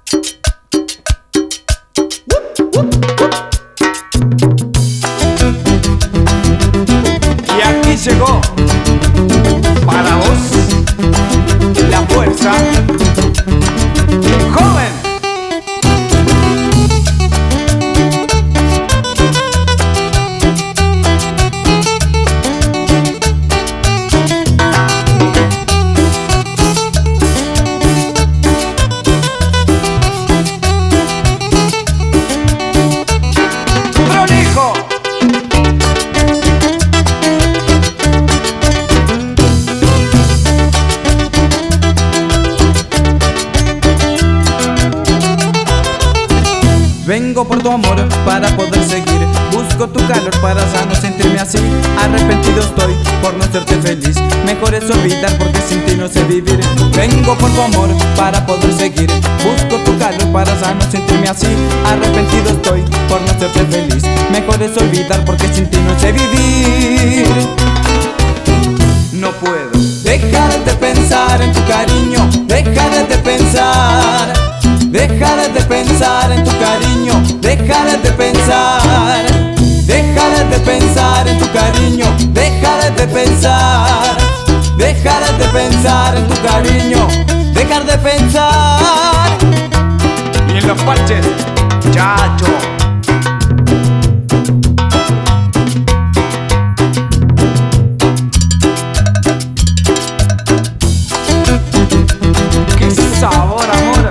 Y aquí llegó para vos la fuerza joven. Vengo por tu amor para poder seguir. Busco tu calor para ya no sentirme así. Arrepentido estoy por no serte feliz. Mejor es olvidar porque sin ti no sé vivir. Vengo por tu amor para poder seguir. Busco tu calor para ya no sentirme así. Arrepentido estoy por no serte feliz. Mejor es olvidar porque sin ti no sé vivir. No puedo dejar de pensar en tu cariño. Dejar de pensar. Dejar de pensar en tu cariño. Dejar de pensar. Dejar de pensar en tu cariño. Dejar de pensar. Dejar de pensar en tu cariño. Dejar de pensar. y en los parches, chacho. ¡Qué sabor, amor!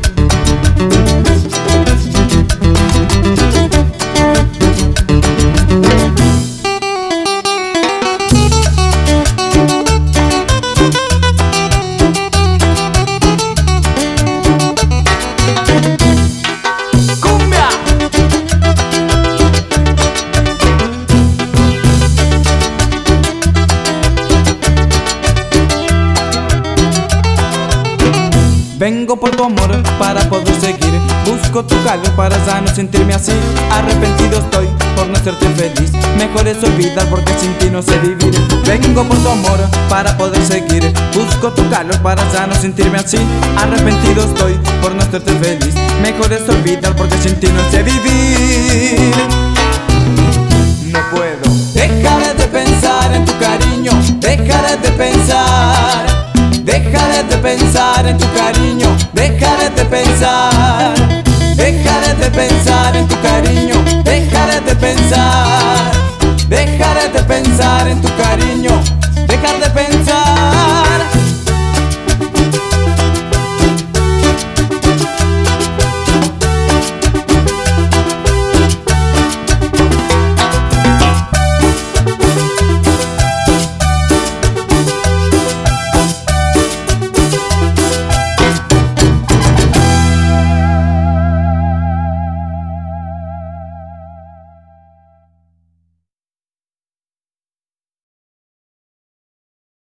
Vengo por tu amor para poder seguir. Busco tu calor para ya no sentirme así. Arrepentido estoy por no hacerte feliz. Mejor es olvidar porque sin ti no sé vivir. Vengo por tu amor para poder seguir. Busco tu calor para ya no sentirme así. Arrepentido estoy por no hacerte feliz. Mejor es olvidar porque sin ti no sé vivir. No puedo Dejar de pensar en tu cariño. Dejar de pensar. Dejar de pensar en tu cariño. Dejar